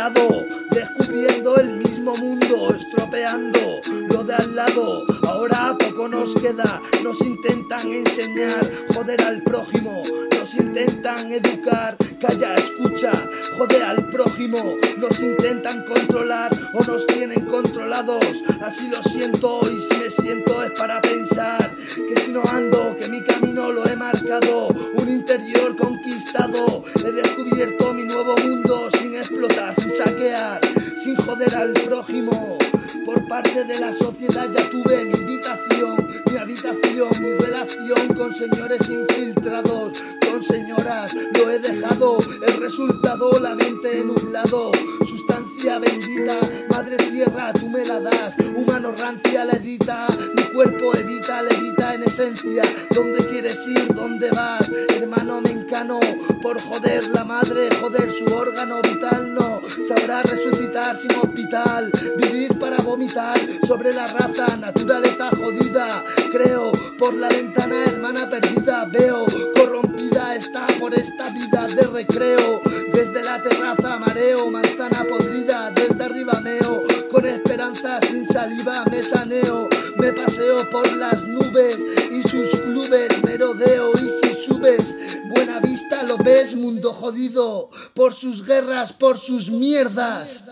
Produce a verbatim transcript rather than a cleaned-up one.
lado, descubriendo el mismo mundo, estropeando lo de al lado. Ahora poco nos queda, nos intentan enseñar, joder al prójimo, nos intentan educar, calla, escucha, joder al prójimo, nos intentan controlar o nos tienen controlados. Así lo siento y si me siento es para pensar que si no ando, que mi camino lo he marcado, un interior conquistado, he descubierto mi nuevo mundo sin explotar, sin saquear, sin joder al prójimo. Por parte de la sociedad ya tuve mi invitación, mi habitación, mi relación con señores infiltrados, con señoras, lo he dejado, el resultado, la mente nublado, sustancia bendita, madre tierra, tú me la das, humano rancia la edita, mi cuerpo evita, levita en esencia, ¿dónde quieres ir? ¿Dónde vas? Hermano me encano, por joder la madre, joder su órgano vital, no sabrá resucitar sin hospital, vivir para vomitar sobre la raza, naturaleza jodida, creo, por la ventana hermana perdida, veo, corrompida está por esta vida de recreo, desde la terraza mareo, manzana podrida, desde arriba meo, con esperanza sin saliva me saneo, me paseo por las nubes y sus clubes, merodeo y si subes, buena vista lo ves, mundo jodido, por sus guerras, por sus mierdas.